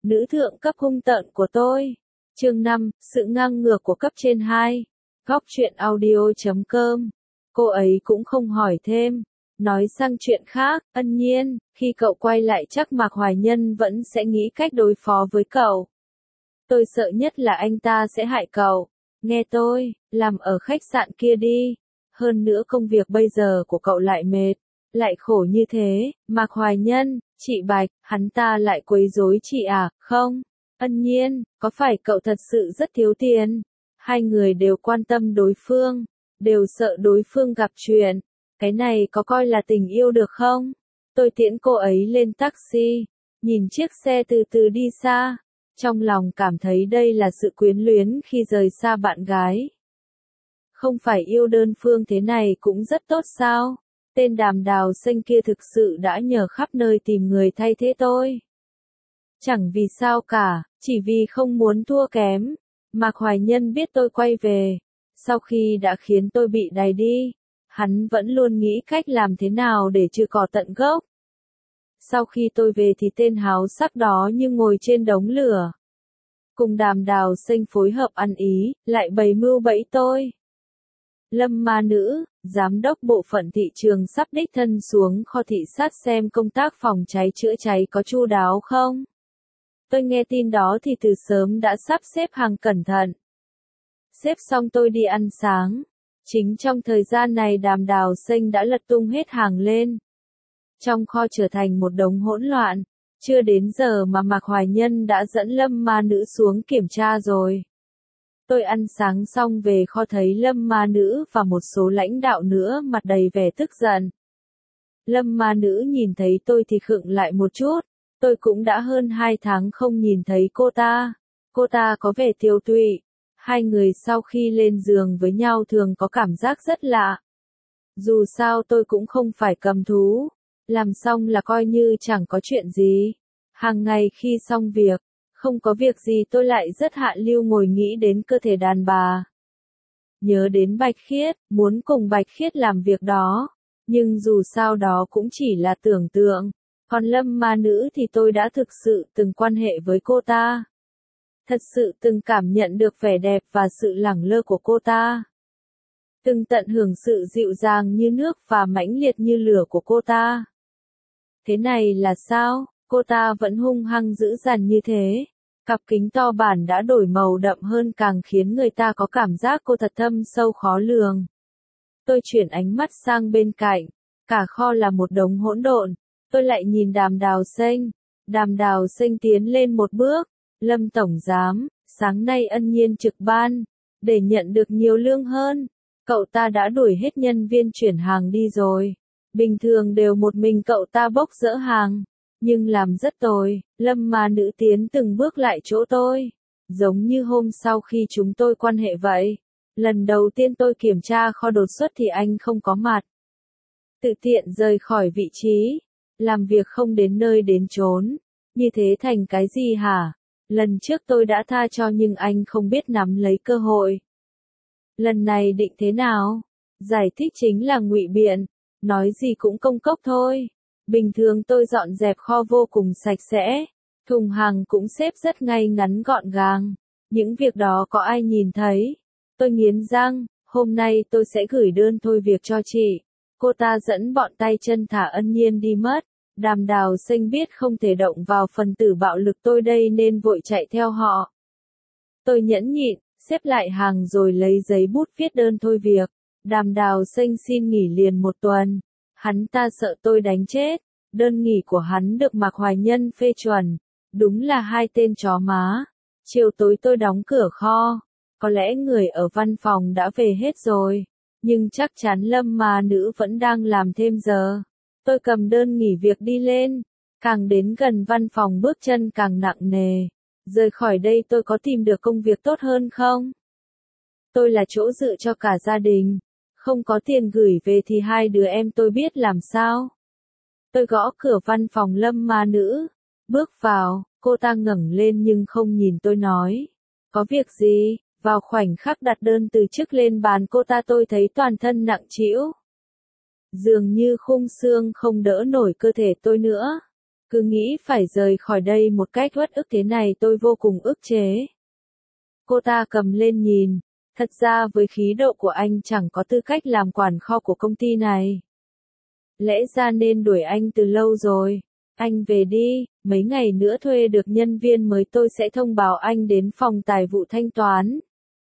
nữ thượng cấp hung tợn của tôi. Chương 5, sự ngang ngược của cấp trên 2. Góc truyện audio.com. Cô ấy cũng không hỏi thêm. Nói sang chuyện khác, Ân Nhiên, khi cậu quay lại chắc Mạc Hoài Nhân vẫn sẽ nghĩ cách đối phó với cậu. Tôi sợ nhất là anh ta sẽ hại cậu. Nghe tôi, làm ở khách sạn kia đi. Hơn nữa công việc bây giờ của cậu lại mệt, lại khổ như thế. Mạc Hoài Nhân, chị Bạch, hắn ta lại quấy rối chị à? Không. Ân Nhiên, có phải cậu thật sự rất thiếu tiền? Hai người đều quan tâm đối phương, đều sợ đối phương gặp chuyện. Cái này có coi là tình yêu được không? Tôi tiễn cô ấy lên taxi, nhìn chiếc xe từ từ đi xa, trong lòng cảm thấy đây là sự quyến luyến khi rời xa bạn gái. Không phải yêu đơn phương thế này cũng rất tốt sao? Tên Đàm Đào Xanh kia thực sự đã nhờ khắp nơi tìm người thay thế tôi. Chẳng vì sao cả, chỉ vì không muốn thua kém. Mạc Hoài Nhân biết tôi quay về, sau khi đã khiến tôi bị đày đi, hắn vẫn luôn nghĩ cách làm thế nào để trừ cỏ tận gốc. Sau khi tôi về thì tên háo sắc đó như ngồi trên đống lửa. Cùng Đàm Đào Xanh phối hợp ăn ý, lại bày mưu bẫy tôi. Lâm Ma Nữ, giám đốc bộ phận thị trường sắp đích thân xuống kho thị sát xem công tác phòng cháy chữa cháy có chu đáo không. Tôi nghe tin đó thì từ sớm đã sắp xếp hàng cẩn thận. Xếp xong tôi đi ăn sáng. Chính trong thời gian này Đàm Đào Xanh đã lật tung hết hàng lên. Trong kho trở thành một đống hỗn loạn. Chưa đến giờ mà Mạc Hoài Nhân đã dẫn Lâm Ma Nữ xuống kiểm tra rồi. Tôi ăn sáng xong về kho thấy Lâm Ma Nữ và một số lãnh đạo nữa mặt đầy vẻ tức giận. Lâm Ma Nữ nhìn thấy tôi thì khựng lại một chút. Tôi cũng đã hơn 2 tháng không nhìn thấy cô ta. Cô ta có vẻ tiêu tụy. Hai người sau khi lên giường với nhau thường có cảm giác rất lạ. Dù sao tôi cũng không phải cầm thú. Làm xong là coi như chẳng có chuyện gì. Hàng ngày khi xong việc, không có việc gì tôi lại rất hạ lưu ngồi nghĩ đến cơ thể đàn bà. Nhớ đến Bạch Khiết, muốn cùng Bạch Khiết làm việc đó. Nhưng dù sao đó cũng chỉ là tưởng tượng. Còn Lâm Ma Nữ thì tôi đã thực sự từng quan hệ với cô ta. Thật sự từng cảm nhận được vẻ đẹp và sự lẳng lơ của cô ta. Từng tận hưởng sự dịu dàng như nước và mãnh liệt như lửa của cô ta. Thế này là sao? Cô ta vẫn hung hăng dữ dằn như thế. Cặp kính to bản đã đổi màu đậm hơn càng khiến người ta có cảm giác cô thật thâm sâu khó lường. Tôi chuyển ánh mắt sang bên cạnh. Cả kho là một đống hỗn độn. Tôi lại nhìn Đàm Đào Xanh. Đàm Đào Xanh tiến lên một bước. Lâm Tổng Giám, sáng nay Ân Nhiên trực ban. Để nhận được nhiều lương hơn. Cậu ta đã đuổi hết nhân viên chuyển hàng đi rồi. Bình thường đều một mình cậu ta bốc dỡ hàng. Nhưng làm rất tồi. Lâm Ma Nữ tiến từng bước lại chỗ tôi. Giống như hôm sau khi chúng tôi quan hệ vậy. Lần đầu tiên tôi kiểm tra kho đột xuất thì anh không có mặt. Tự tiện rời khỏi vị trí. Làm việc không đến nơi đến chốn. Như thế thành cái gì hả? Lần trước tôi đã tha cho nhưng anh không biết nắm lấy cơ hội. Lần này định thế nào? Giải thích chính là ngụy biện. Nói gì cũng công cốc thôi. Bình thường tôi dọn dẹp kho vô cùng sạch sẽ. Thùng hàng cũng xếp rất ngay ngắn gọn gàng. Những việc đó có ai nhìn thấy? Tôi nghiến răng, hôm nay tôi sẽ gửi đơn thôi việc cho chị. Cô ta dẫn bọn tay chân thả Ân Nhiên đi mất. Đàm Đào Xanh biết không thể động vào phần tử bạo lực tôi đây nên vội chạy theo họ. Tôi nhẫn nhịn, xếp lại hàng rồi lấy giấy bút viết đơn thôi việc. Đàm Đào Xanh xin nghỉ liền 1 tuần. Hắn ta sợ tôi đánh chết. Đơn nghỉ của hắn được Mạc Hoài Nhân phê chuẩn. Đúng là hai tên chó má. Chiều tối tôi đóng cửa kho. Có lẽ người ở văn phòng đã về hết rồi. Nhưng chắc chắn Lâm Ma Nữ vẫn đang làm thêm giờ. Tôi cầm đơn nghỉ việc đi lên. Càng đến gần văn phòng bước chân càng nặng nề. Rời khỏi đây tôi có tìm được công việc tốt hơn không? Tôi là chỗ dựa cho cả gia đình. Không có tiền gửi về thì hai đứa em tôi biết làm sao? Tôi gõ cửa văn phòng Lâm Ma Nữ. Bước vào, cô ta ngẩng lên nhưng không nhìn tôi nói. Có việc gì? Vào khoảnh khắc đặt đơn từ chức lên bàn cô ta tôi thấy toàn thân nặng trĩu. Dường như khung xương không đỡ nổi cơ thể tôi nữa. Cứ nghĩ phải rời khỏi đây một cách uất ức thế này tôi vô cùng ức chế. Cô ta cầm lên nhìn, thật ra với khí độ của anh chẳng có tư cách làm quản kho của công ty này. Lẽ ra nên đuổi anh từ lâu rồi. Anh về đi, mấy ngày nữa thuê được nhân viên mới tôi sẽ thông báo anh đến phòng tài vụ thanh toán.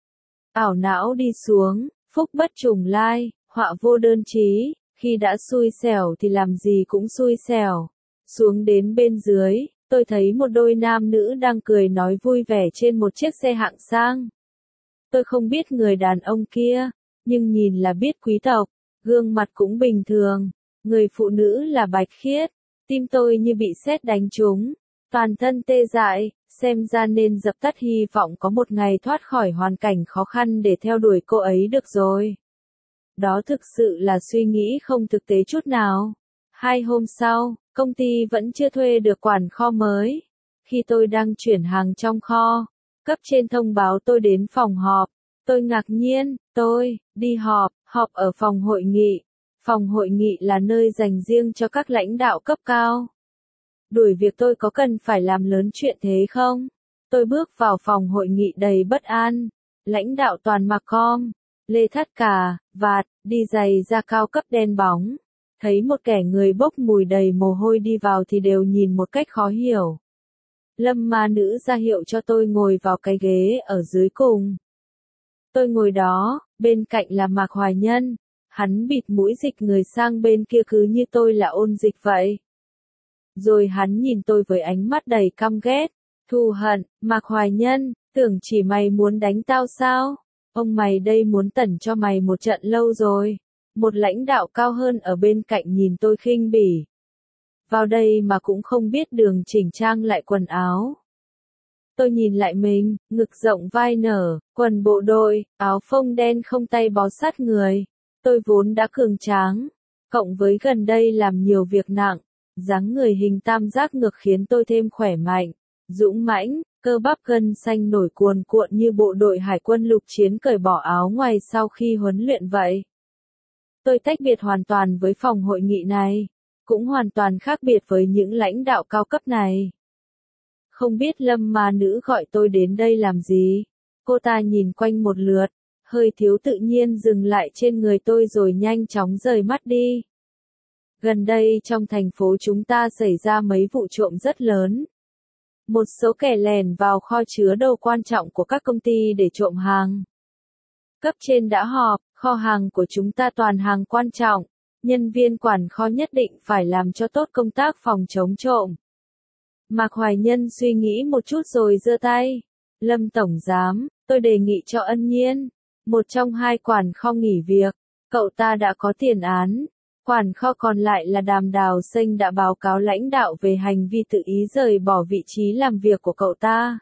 Ảo não đi xuống, phúc bất trùng lai, họa vô đơn chí, khi đã xui xẻo thì làm gì cũng xui xẻo. Xuống đến bên dưới, tôi thấy một đôi nam nữ đang cười nói vui vẻ trên một chiếc xe hạng sang. Tôi không biết người đàn ông kia, nhưng nhìn là biết quý tộc, gương mặt cũng bình thường. Người phụ nữ là bạch khiết, tim tôi như bị sét đánh trúng, toàn thân tê dại, xem ra nên dập tắt hy vọng có một ngày thoát khỏi hoàn cảnh khó khăn để theo đuổi cô ấy được rồi. Đó thực sự là suy nghĩ không thực tế chút nào. 2 hôm sau, công ty vẫn chưa thuê được quản kho mới. Khi tôi đang chuyển hàng trong kho, cấp trên thông báo tôi đến phòng họp. Tôi ngạc nhiên, tôi đi họp ở phòng hội nghị. Phòng hội nghị là nơi dành riêng cho các lãnh đạo cấp cao. Đuổi việc tôi có cần phải làm lớn chuyện thế không? Tôi bước vào phòng hội nghị đầy bất an. Lãnh đạo toàn mặc lê thắt cà, vạt, đi giày da cao cấp đen bóng. Thấy một kẻ người bốc mùi đầy mồ hôi đi vào thì đều nhìn một cách khó hiểu. Lâm ma nữ ra hiệu cho tôi ngồi vào cái ghế ở dưới cùng. Tôi ngồi đó, bên cạnh là Mạc Hoài Nhân. Hắn bịt mũi dịch người sang bên kia cứ như tôi là ôn dịch vậy. Rồi hắn nhìn tôi với ánh mắt đầy căm ghét, thù hận. Mạc Hoài Nhân, tưởng chỉ mày muốn đánh tao sao? Ông mày đây muốn tẩn cho mày một trận lâu rồi. Một lãnh đạo cao hơn ở bên cạnh nhìn tôi khinh bỉ. Vào đây mà cũng không biết đường chỉnh trang lại quần áo. Tôi nhìn lại mình, ngực rộng vai nở, quần bộ đội, áo phông đen không tay bó sát người. Tôi vốn đã cường tráng, cộng với gần đây làm nhiều việc nặng, dáng người hình tam giác ngược khiến tôi thêm khỏe mạnh, dũng mãnh, cơ bắp gân xanh nổi cuồn cuộn như bộ đội hải quân lục chiến cởi bỏ áo ngoài sau khi huấn luyện vậy. Tôi tách biệt hoàn toàn với phòng hội nghị này, cũng hoàn toàn khác biệt với những lãnh đạo cao cấp này. Không biết Lâm ma nữ gọi tôi đến đây làm gì? Cô ta nhìn quanh một lượt, hơi thiếu tự nhiên dừng lại trên người tôi rồi nhanh chóng rời mắt đi. Gần đây trong thành phố chúng ta xảy ra mấy vụ trộm rất lớn. Một số kẻ lẻn vào kho chứa đồ quan trọng của các công ty để trộm hàng. Cấp trên đã họp, kho hàng của chúng ta toàn hàng quan trọng, nhân viên quản kho nhất định phải làm cho tốt công tác phòng chống trộm. Mạc Hoài Nhân suy nghĩ một chút rồi giơ tay. Lâm Tổng Giám, tôi đề nghị cho Ân Nhiên, một trong 2 quản kho nghỉ việc, cậu ta đã có tiền án. Quản kho còn lại là Đàm Đào Xanh đã báo cáo lãnh đạo về hành vi tự ý rời bỏ vị trí làm việc của cậu ta.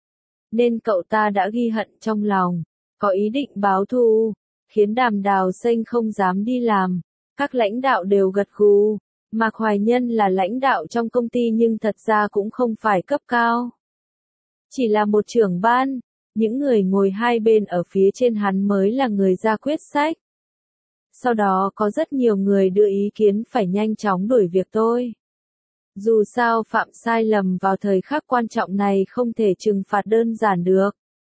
Nên cậu ta đã ghi hận trong lòng, có ý định báo thù, khiến Đàm Đào Xanh không dám đi làm. Các lãnh đạo đều gật gù. Mạc Hoài Nhân là lãnh đạo trong công ty nhưng thật ra cũng không phải cấp cao. Chỉ là một trưởng ban, những người ngồi hai bên ở phía trên hắn mới là người ra quyết sách. Sau đó có rất nhiều người đưa ý kiến phải nhanh chóng đuổi việc tôi. Dù sao phạm sai lầm vào thời khắc quan trọng này không thể trừng phạt đơn giản được.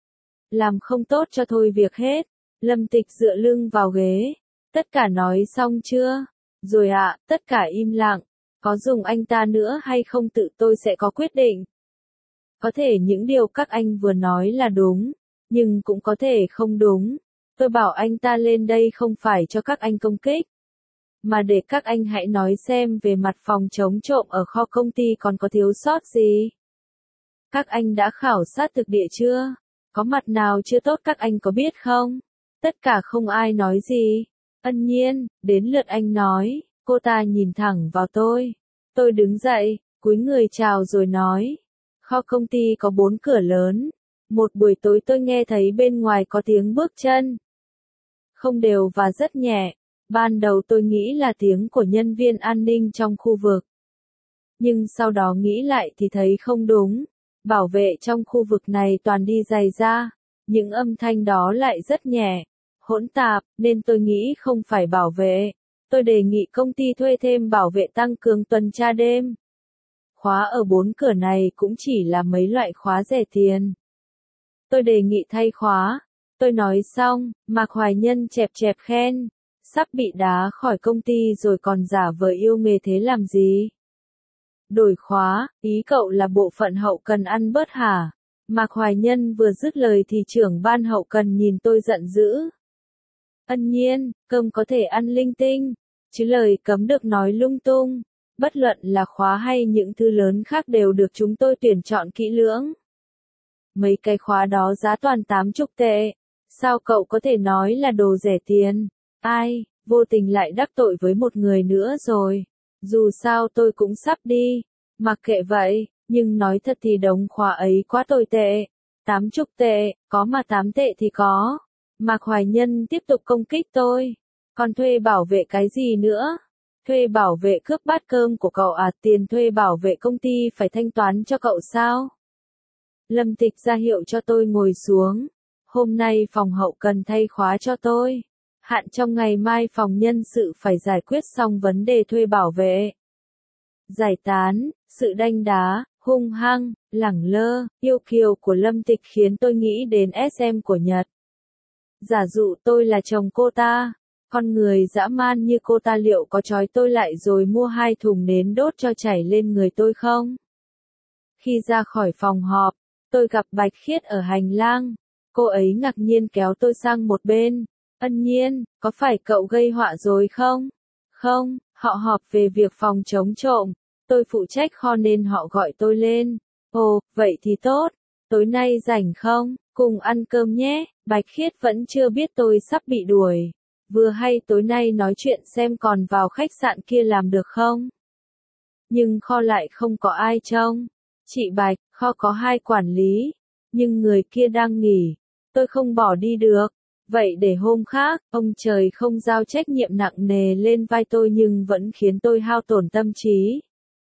Làm không tốt cho thôi việc hết. Lâm Tịch dựa lưng vào ghế. Tất cả nói xong chưa? Rồi ạ, tất cả im lặng. Có dùng anh ta nữa hay không tự tôi sẽ có quyết định. Có thể những điều các anh vừa nói là đúng, nhưng cũng có thể không đúng. Tôi bảo anh ta lên đây không phải cho các anh công kích, mà để các anh hãy nói xem về mặt phòng chống trộm ở kho công ty còn có thiếu sót gì. Các anh đã khảo sát thực địa chưa? Có mặt nào chưa tốt các anh có biết không? Tất cả không ai nói gì. Ân Nhiên, đến lượt anh nói. Cô ta nhìn thẳng vào tôi. Tôi đứng dậy, cúi người chào rồi nói. Kho công ty có 4 cửa lớn. Một buổi tối tôi nghe thấy bên ngoài có tiếng bước chân. Không đều và rất nhẹ. Ban đầu tôi nghĩ là tiếng của nhân viên an ninh trong khu vực. Nhưng sau đó nghĩ lại thì thấy không đúng. Bảo vệ trong khu vực này toàn đi giày da. Những âm thanh đó lại rất nhẹ, hỗn tạp, nên tôi nghĩ không phải bảo vệ. Tôi đề nghị công ty thuê thêm bảo vệ tăng cường tuần tra đêm. Khóa ở 4 cửa này cũng chỉ là mấy loại khóa rẻ tiền. Tôi đề nghị thay khóa. Tôi nói xong, Mạc Hoài Nhân chẹp chẹp khen. Sắp bị đá khỏi công ty rồi còn giả vờ yêu nghề thế làm gì? Đổi khóa, ý cậu là bộ phận hậu cần ăn bớt hả? Mạc Hoài Nhân vừa dứt lời thì trưởng ban hậu cần nhìn tôi giận dữ. Ân Nhiên, cơm có thể ăn linh tinh, chứ lời cấm được nói lung tung. Bất luận là khóa hay những thứ lớn khác đều được chúng tôi tuyển chọn kỹ lưỡng. Mấy cái khóa đó giá toàn 80 tệ. Sao cậu có thể nói là đồ rẻ tiền? Ai, vô tình lại đắc tội với một người nữa rồi. Dù sao tôi cũng sắp đi. Mặc kệ vậy, nhưng nói thật thì đống khóa ấy quá tồi tệ. 80 tệ, có mà 8 tệ thì có. Mạc Hoài Nhân tiếp tục công kích tôi. Còn thuê bảo vệ cái gì nữa? Thuê bảo vệ cướp bát cơm của cậu à? Tiền thuê bảo vệ công ty phải thanh toán cho cậu sao? Lâm Tịch ra hiệu cho tôi ngồi xuống. Hôm nay phòng hậu cần thay khóa cho tôi. Hạn trong ngày mai phòng nhân sự phải giải quyết xong vấn đề thuê bảo vệ. Giải tán, sự đanh đá, hung hăng, lẳng lơ, yêu kiều của Lâm Tịch khiến tôi nghĩ đến SM của Nhật. Giả dụ tôi là chồng cô ta, con người dã man như cô ta liệu có trói tôi lại rồi mua 2 thùng nến đốt cho chảy lên người tôi không? Khi ra khỏi phòng họp, tôi gặp Bạch Khiết ở hành lang. Cô ấy ngạc nhiên kéo tôi sang một bên. Ân Nhiên, có phải cậu gây họa rồi không? Không, họ họp về việc phòng chống trộm. Tôi phụ trách kho nên họ gọi tôi lên. Ồ, vậy thì tốt. Tối nay rảnh không? Cùng ăn cơm nhé. Bạch Khiết vẫn chưa biết tôi sắp bị đuổi. Vừa hay tối nay nói chuyện xem còn vào khách sạn kia làm được không? Nhưng kho lại không có ai trông. Chị Bạch, kho có 2 quản lý. Nhưng người kia đang nghỉ. Tôi không bỏ đi được. Vậy để hôm khác, ông trời không giao trách nhiệm nặng nề lên vai tôi nhưng vẫn khiến tôi hao tổn tâm trí.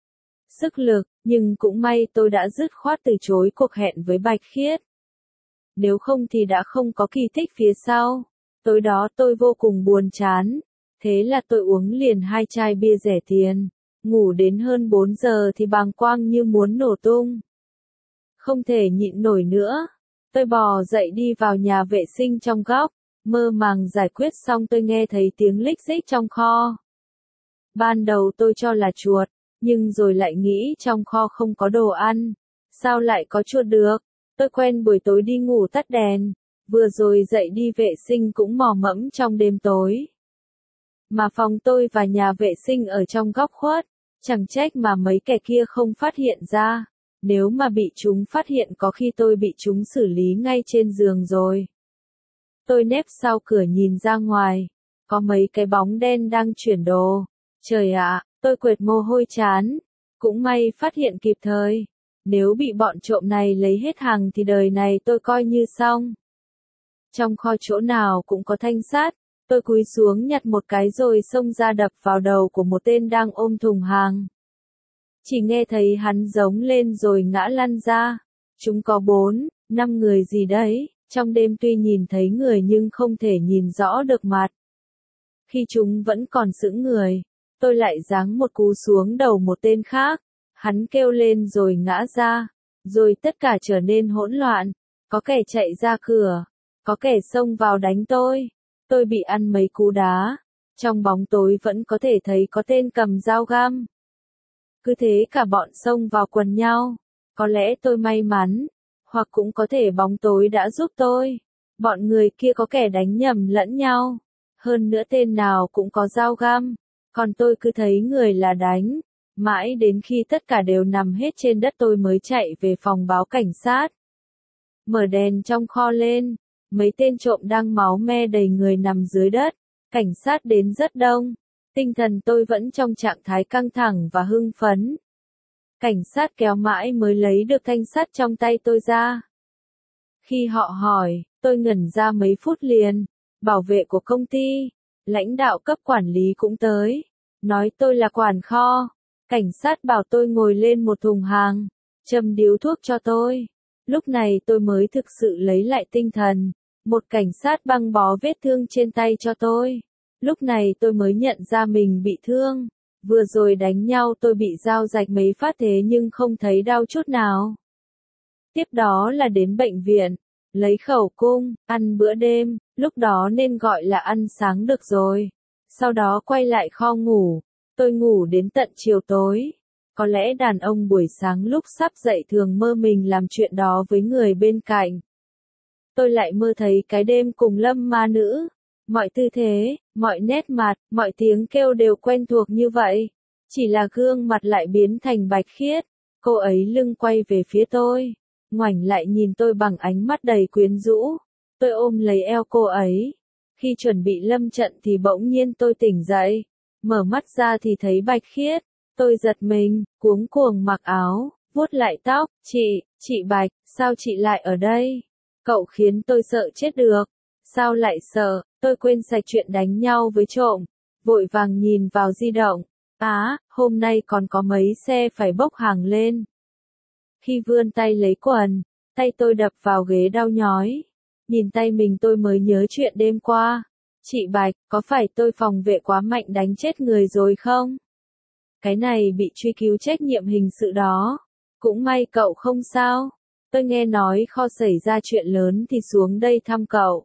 Sức lực, nhưng cũng may tôi đã dứt khoát từ chối cuộc hẹn với Bạch Khiết. Nếu không thì đã không có kỳ tích phía sau. Tối đó tôi vô cùng buồn chán. Thế là tôi uống liền 2 chai bia rẻ tiền. Ngủ đến hơn 4 giờ thì bàng quang như muốn nổ tung. Không thể nhịn nổi nữa. Tôi bò dậy đi vào nhà vệ sinh trong góc. Mơ màng giải quyết xong tôi nghe thấy tiếng lích xích trong kho. Ban đầu tôi cho là chuột. Nhưng rồi lại nghĩ trong kho không có đồ ăn. Sao lại có chuột được? Tôi quen buổi tối đi ngủ tắt đèn. Vừa rồi dậy đi vệ sinh cũng mò mẫm trong đêm tối. Mà phòng tôi và nhà vệ sinh ở trong góc khuất. Chẳng trách mà mấy kẻ kia không phát hiện ra. Nếu mà bị chúng phát hiện có khi tôi bị chúng xử lý ngay trên giường rồi. Tôi nép sau cửa nhìn ra ngoài. Có mấy cái bóng đen đang chuyển đồ. Trời ạ, tôi quệt mồ hôi chán. Cũng may phát hiện kịp thời. Nếu bị bọn trộm này lấy hết hàng thì đời này tôi coi như xong. Trong kho chỗ nào cũng có thanh sát. Tôi cúi xuống nhặt một cái rồi xông ra đập vào đầu của một tên đang ôm thùng hàng. Chỉ nghe thấy hắn giống lên rồi ngã lăn ra. Chúng có 4, 5 người gì đấy. Trong đêm tuy nhìn thấy người nhưng không thể nhìn rõ được mặt. Khi chúng vẫn còn sững người, tôi lại giáng một cú xuống đầu một tên khác. Hắn kêu lên rồi ngã ra. Rồi tất cả trở nên hỗn loạn. Có kẻ chạy ra cửa. Có kẻ xông vào đánh tôi. Tôi bị ăn mấy cú đá. Trong bóng tối vẫn có thể thấy có tên cầm dao găm. Cứ thế cả bọn xông vào quần nhau. Có lẽ tôi may mắn. Hoặc cũng có thể bóng tối đã giúp tôi. Bọn người kia có kẻ đánh nhầm lẫn nhau. Hơn nữa tên nào cũng có dao găm. Còn tôi cứ thấy người là đánh. Mãi đến khi tất cả đều nằm hết trên đất tôi mới chạy về phòng báo cảnh sát. Mở đèn trong kho lên. Mấy tên trộm đang máu me đầy người nằm dưới đất. Cảnh sát đến rất đông. Tinh thần tôi vẫn trong trạng thái căng thẳng và hưng phấn. Cảnh sát kéo mãi mới lấy được thanh sắt trong tay tôi ra. Khi họ hỏi, tôi ngẩn ra mấy phút liền. Bảo vệ của công ty, lãnh đạo cấp quản lý cũng tới. Nói tôi là quản kho. Cảnh sát bảo tôi ngồi lên một thùng hàng. Châm điếu thuốc cho tôi. Lúc này tôi mới thực sự lấy lại tinh thần. Một cảnh sát băng bó vết thương trên tay cho tôi. Lúc này tôi mới nhận ra mình bị thương. Vừa rồi đánh nhau tôi bị dao rạch mấy phát thế nhưng không thấy đau chút nào. Tiếp đó là đến bệnh viện, lấy khẩu cung, ăn bữa đêm, lúc đó nên gọi là ăn sáng được rồi. Sau đó quay lại kho ngủ, tôi ngủ đến tận chiều tối. Có lẽ đàn ông buổi sáng lúc sắp dậy thường mơ mình làm chuyện đó với người bên cạnh. Tôi lại mơ thấy cái đêm cùng Lâm ma nữ. Mọi tư thế, mọi nét mặt, mọi tiếng kêu đều quen thuộc như vậy. Chỉ là gương mặt lại biến thành bạch khiết. Cô ấy lưng quay về phía tôi, ngoảnh lại nhìn tôi bằng ánh mắt đầy quyến rũ. Tôi ôm lấy eo cô ấy. Khi chuẩn bị lâm trận thì bỗng nhiên tôi tỉnh dậy. Mở mắt ra thì thấy bạch khiết. Tôi giật mình, cuống cuồng mặc áo, vuốt lại tóc. Chị Bạch, sao chị lại ở đây? Cậu khiến tôi sợ chết được. Sao lại sợ? Tôi quên sạch chuyện đánh nhau với trộm. Vội vàng nhìn vào di động. Hôm nay còn có mấy xe phải bốc hàng lên. Khi vươn tay lấy quần, tay tôi đập vào ghế đau nhói. Nhìn tay mình tôi mới nhớ chuyện đêm qua. Chị Bạch, có phải tôi phòng vệ quá mạnh đánh chết người rồi không? Cái này bị truy cứu trách nhiệm hình sự đó. Cũng may cậu không sao. Tôi nghe nói kho xảy ra chuyện lớn thì xuống đây thăm cậu.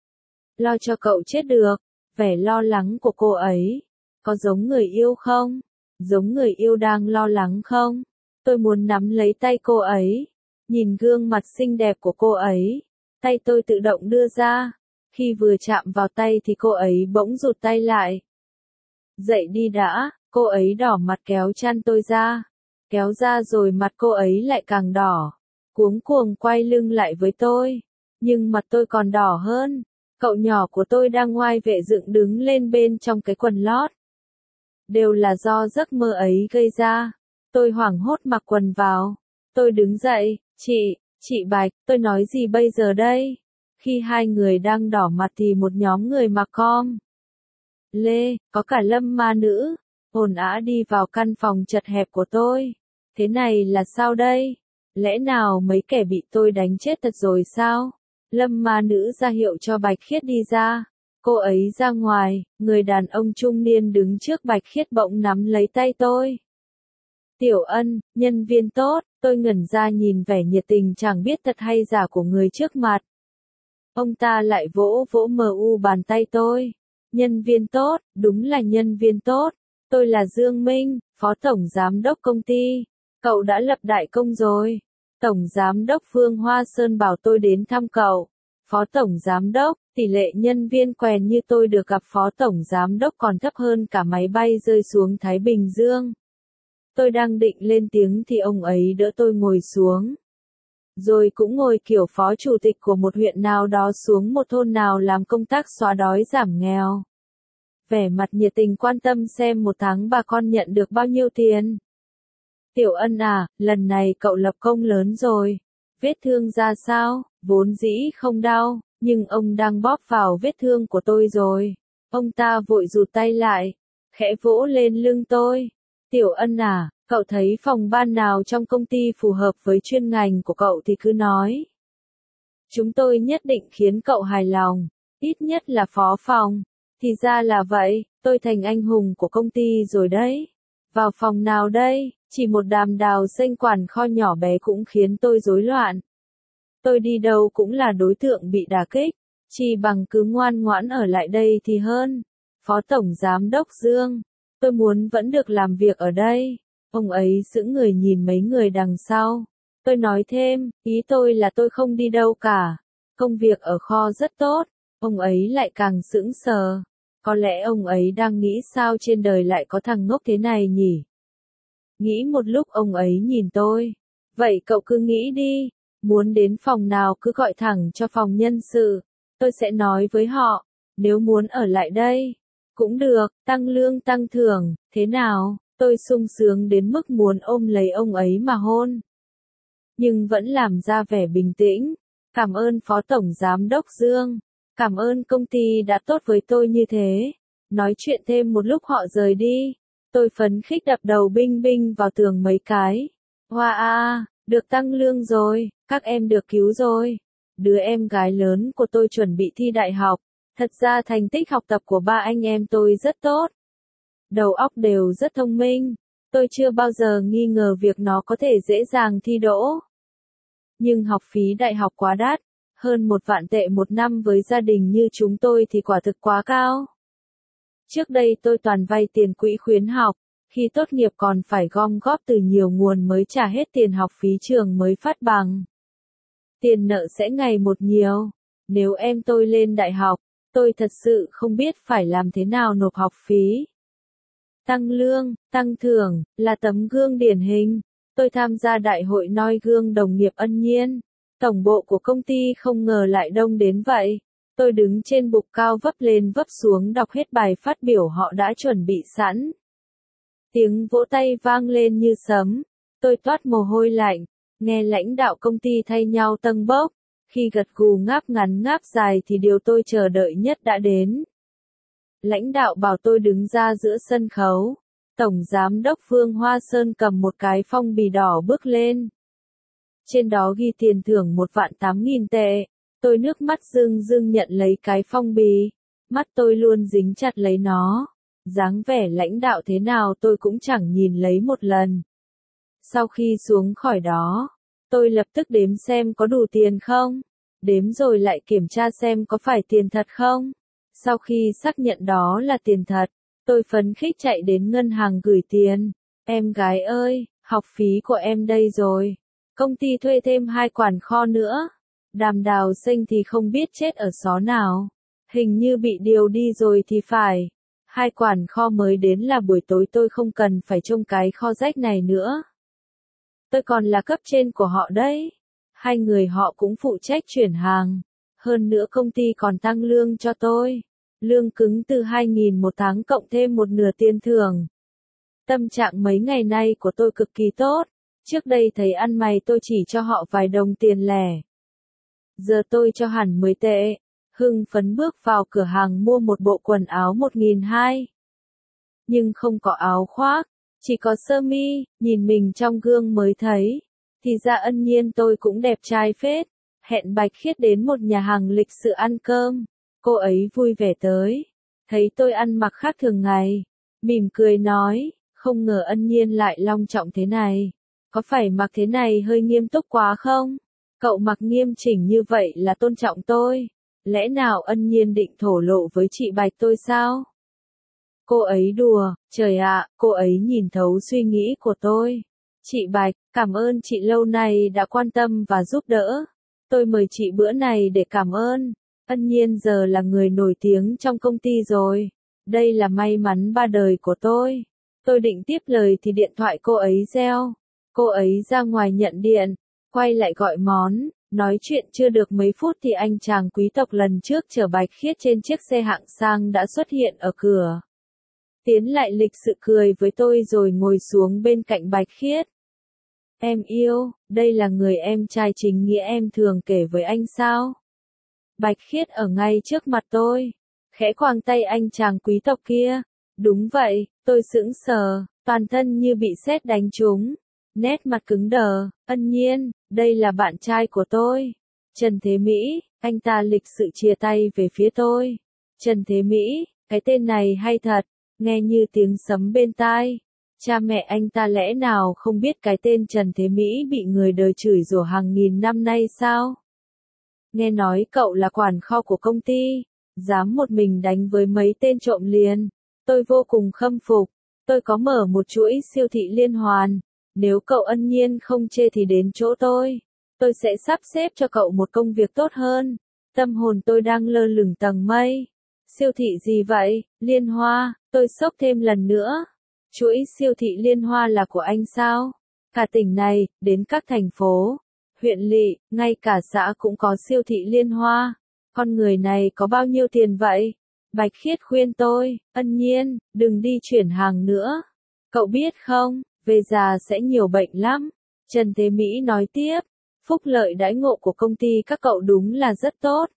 Lo cho cậu chết được. Vẻ lo lắng của cô ấy. Có giống người yêu không? Giống người yêu đang lo lắng không? Tôi muốn nắm lấy tay cô ấy. Nhìn gương mặt xinh đẹp của cô ấy. Tay tôi tự động đưa ra. Khi vừa chạm vào tay thì cô ấy bỗng rụt tay lại. Dậy đi đã, cô ấy đỏ mặt kéo chăn tôi ra. Kéo ra rồi mặt cô ấy lại càng đỏ. Cuống cuồng quay lưng lại với tôi. Nhưng mặt tôi còn đỏ hơn. Cậu nhỏ của tôi đang ngoai vệ dựng đứng lên bên trong cái quần lót. Đều là do giấc mơ ấy gây ra. Tôi hoảng hốt mặc quần vào. Tôi đứng dậy, chị Bạch, tôi nói gì bây giờ đây? Khi hai người đang đỏ mặt thì một nhóm người mặc lê, có cả Lâm ma nữ, ồn ào đi vào căn phòng chật hẹp của tôi. Thế này là sao đây? Lẽ nào mấy kẻ bị tôi đánh chết thật rồi sao? Lâm ma nữ ra hiệu cho Bạch Khiết đi ra. Cô ấy ra ngoài, người đàn ông trung niên đứng trước Bạch Khiết bỗng nắm lấy tay tôi. Tiểu Ân, nhân viên tốt, tôi ngẩn ra nhìn vẻ nhiệt tình chẳng biết thật hay giả của người trước mặt. Ông ta lại vỗ vỗ bàn tay tôi. Nhân viên tốt, đúng là nhân viên tốt. Tôi là Dương Minh, Phó Tổng Giám đốc công ty. Cậu đã lập đại công rồi. Tổng Giám đốc Phương Hoa Sơn bảo tôi đến thăm cậu. Phó Tổng Giám đốc, tỷ lệ nhân viên quèn như tôi được gặp Phó Tổng Giám đốc còn thấp hơn cả máy bay rơi xuống Thái Bình Dương. Tôi đang định lên tiếng thì ông ấy đỡ tôi ngồi xuống. Rồi cũng ngồi kiểu phó chủ tịch của một huyện nào đó xuống một thôn nào làm công tác xóa đói giảm nghèo. Vẻ mặt nhiệt tình quan tâm xem một tháng bà con nhận được bao nhiêu tiền. Tiểu Ân à, lần này cậu lập công lớn rồi. Vết thương ra sao? Vốn dĩ không đau, nhưng ông đang bóp vào vết thương của tôi rồi. Ông ta vội rụt tay lại, khẽ vỗ lên lưng tôi. Tiểu Ân à, cậu thấy phòng ban nào trong công ty phù hợp với chuyên ngành của cậu thì cứ nói. Chúng tôi nhất định khiến cậu hài lòng, ít nhất là phó phòng. Thì ra là vậy, tôi thành anh hùng của công ty rồi đấy. Vào phòng nào đây? Chỉ một đám đào xanh quản kho nhỏ bé cũng khiến tôi rối loạn. Tôi đi đâu cũng là đối tượng bị đả kích, chỉ bằng cứ ngoan ngoãn ở lại đây thì hơn. Phó Tổng Giám đốc Dương, tôi muốn vẫn được làm việc ở đây. Ông ấy sững người nhìn mấy người đằng sau. Tôi nói thêm, ý tôi là tôi không đi đâu cả. Công việc ở kho rất tốt. Ông ấy lại càng sững sờ. Có lẽ ông ấy đang nghĩ sao trên đời lại có thằng ngốc thế này nhỉ? Nghĩ một lúc ông ấy nhìn tôi. Vậy cậu cứ nghĩ đi. Muốn đến phòng nào cứ gọi thẳng cho phòng nhân sự. Tôi sẽ nói với họ. Nếu muốn ở lại đây. Cũng được, tăng lương tăng thưởng, thế nào? Tôi sung sướng đến mức muốn ôm lấy ông ấy mà hôn. Nhưng vẫn làm ra vẻ bình tĩnh. Cảm ơn Phó Tổng Giám đốc Dương. Cảm ơn công ty đã tốt với tôi như thế. Nói chuyện thêm một lúc họ rời đi. Tôi phấn khích đập đầu binh binh vào tường mấy cái. Wow, được tăng lương rồi, các em được cứu rồi. Đứa em gái lớn của tôi chuẩn bị thi đại học. Thật ra thành tích học tập của ba anh em tôi rất tốt. đầu óc đều rất thông minh. Tôi chưa bao giờ nghi ngờ việc nó có thể dễ dàng thi đỗ. Nhưng học phí đại học quá đắt, hơn 1 vạn tệ một năm với gia đình như chúng tôi thì quả thực quá cao. Trước đây tôi toàn vay tiền quỹ khuyến học, khi tốt nghiệp còn phải gom góp từ nhiều nguồn mới trả hết tiền học phí trường mới phát bằng. Tiền nợ sẽ ngày một nhiều. Nếu em tôi lên đại học, tôi thật sự không biết phải làm thế nào nộp học phí. Tăng lương, tăng thưởng, là tấm gương điển hình. Tôi tham gia đại hội noi gương đồng nghiệp Ân Nhiên. Tổng bộ của công ty không ngờ lại đông đến vậy. Tôi đứng trên bục cao vấp lên vấp xuống đọc hết bài phát biểu họ đã chuẩn bị sẵn. Tiếng vỗ tay vang lên như sấm. Tôi toát mồ hôi lạnh, nghe lãnh đạo công ty thay nhau tâng bốc. Khi gật gù ngáp ngắn ngáp dài thì điều tôi chờ đợi nhất đã đến. Lãnh đạo bảo tôi đứng ra giữa sân khấu. Tổng giám đốc Vương Hoa Sơn cầm một cái phong bì đỏ bước lên. Trên đó ghi tiền thưởng 1.800.000 tệ. Tôi nước mắt rưng rưng nhận lấy cái phong bì. Mắt tôi luôn dính chặt lấy nó. Dáng vẻ lãnh đạo thế nào tôi cũng chẳng nhìn lấy một lần. Sau khi xuống khỏi đó, tôi lập tức đếm xem có đủ tiền không. Đếm rồi lại kiểm tra xem có phải tiền thật không. Sau khi xác nhận đó là tiền thật, tôi phấn khích chạy đến ngân hàng gửi tiền. Em gái ơi, học phí của em đây rồi. Công ty thuê thêm 2 quản kho nữa. Đàm Đào Sinh thì không biết chết ở xó nào. Hình như bị điều đi rồi thì phải. 2 quản kho mới đến là buổi tối tôi không cần phải trông cái kho rách này nữa. Tôi còn là cấp trên của họ đấy. 2 người họ cũng phụ trách chuyển hàng. Hơn nữa công ty còn tăng lương cho tôi. Lương cứng từ 2.000 một tháng cộng thêm một nửa tiền thưởng. Tâm trạng mấy ngày nay của tôi cực kỳ tốt. Trước đây thấy ăn mày tôi chỉ cho họ vài đồng tiền lẻ. Giờ tôi cho hẳn 10 tệ. Hưng phấn bước vào cửa hàng mua một bộ quần áo 1.200. Nhưng không có áo khoác, chỉ có sơ mi, nhìn mình trong gương mới thấy. Thì ra Ân Nhiên tôi cũng đẹp trai phết. Hẹn Bạch Khiết đến một nhà hàng lịch sự ăn cơm. Cô ấy vui vẻ tới. Thấy tôi ăn mặc khác thường ngày. Mỉm cười nói, không ngờ Ân Nhiên lại long trọng thế này. Có phải mặc thế này hơi nghiêm túc quá không? Cậu mặc nghiêm chỉnh như vậy là tôn trọng tôi. Lẽ nào Ân Nhiên định thổ lộ với chị Bạch tôi sao? Cô ấy đùa, trời ạ, cô ấy nhìn thấu suy nghĩ của tôi. Chị Bạch, cảm ơn chị lâu nay đã quan tâm và giúp đỡ. Tôi mời chị bữa này để cảm ơn. Ân Nhiên giờ là người nổi tiếng trong công ty rồi. Đây là may mắn ba đời của tôi. Tôi định tiếp lời thì điện thoại cô ấy reo. Cô ấy ra ngoài nhận điện, quay lại gọi món. Nói chuyện chưa được mấy phút thì anh chàng quý tộc lần trước chở Bạch Khiết trên chiếc xe hạng sang đã xuất hiện ở cửa. Tiến lại lịch sự cười với tôi rồi ngồi xuống bên cạnh Bạch Khiết. Em yêu, đây là người em trai chính nghĩa em thường kể với anh sao? Bạch Khiết ở ngay trước mặt tôi. Khẽ khoang tay anh chàng quý tộc kia. Đúng vậy, tôi sững sờ, toàn thân như bị sét đánh trúng. Nét mặt cứng đờ, Ân Nhiên, đây là bạn trai của tôi. Trần Thế Mỹ, anh ta lịch sự chia tay về phía tôi. Trần Thế Mỹ, cái tên này hay thật, nghe như tiếng sấm bên tai. Cha mẹ anh ta lẽ nào không biết cái tên Trần Thế Mỹ bị người đời chửi rủa hàng nghìn năm nay sao? Nghe nói cậu là quản kho của công ty, dám một mình đánh với mấy tên trộm liền. Tôi vô cùng khâm phục. Tôi có mở một chuỗi siêu thị liên hoàn. Nếu cậu Ân Nhiên không chê thì đến chỗ tôi sẽ sắp xếp cho cậu một công việc tốt hơn. Tâm hồn tôi đang lơ lửng tầng mây. Siêu thị gì vậy? Liên Hoa, tôi sốc thêm lần nữa. Chuỗi siêu thị Liên Hoa là của anh sao? Cả tỉnh này, đến các thành phố, huyện lỵ, ngay cả xã cũng có siêu thị Liên Hoa. Con người này có bao nhiêu tiền vậy? Bạch Khiết khuyên tôi, Ân Nhiên, đừng đi chuyển hàng nữa. Cậu biết không, về già sẽ nhiều bệnh lắm. Trần Thế Mỹ nói tiếp, phúc lợi đãi ngộ của công ty các cậu đúng là rất tốt.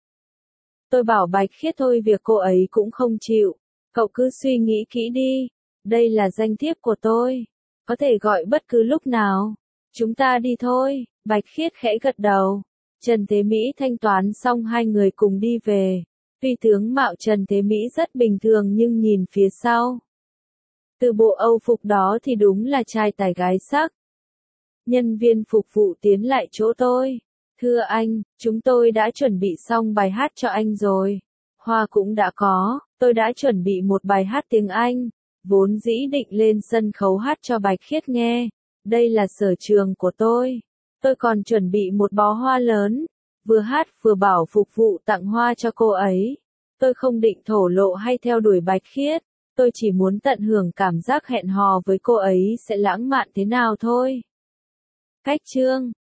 Tôi bảo Bạch Khiết thôi việc cô ấy cũng không chịu. Cậu cứ suy nghĩ kỹ đi. Đây là danh thiếp của tôi. Có thể gọi bất cứ lúc nào. Chúng ta đi thôi. Bạch Khiết khẽ gật đầu. Trần Thế Mỹ thanh toán xong hai người cùng đi về. Tuy tướng mạo Trần Thế Mỹ rất bình thường nhưng nhìn phía sau. Từ bộ Âu phục đó thì đúng là trai tài gái sắc. Nhân viên phục vụ tiến lại chỗ tôi. Thưa anh, chúng tôi đã chuẩn bị xong bài hát cho anh rồi. Hoa cũng đã có, tôi đã chuẩn bị một bài hát tiếng Anh. Vốn dĩ định lên sân khấu hát cho Bạch Khiết nghe. Đây là sở trường của tôi. Tôi còn chuẩn bị một bó hoa lớn. Vừa hát vừa bảo phục vụ tặng hoa cho cô ấy. Tôi không định thổ lộ hay theo đuổi Bạch Khiết. Tôi chỉ muốn tận hưởng cảm giác hẹn hò với cô ấy sẽ lãng mạn thế nào thôi. Cách chương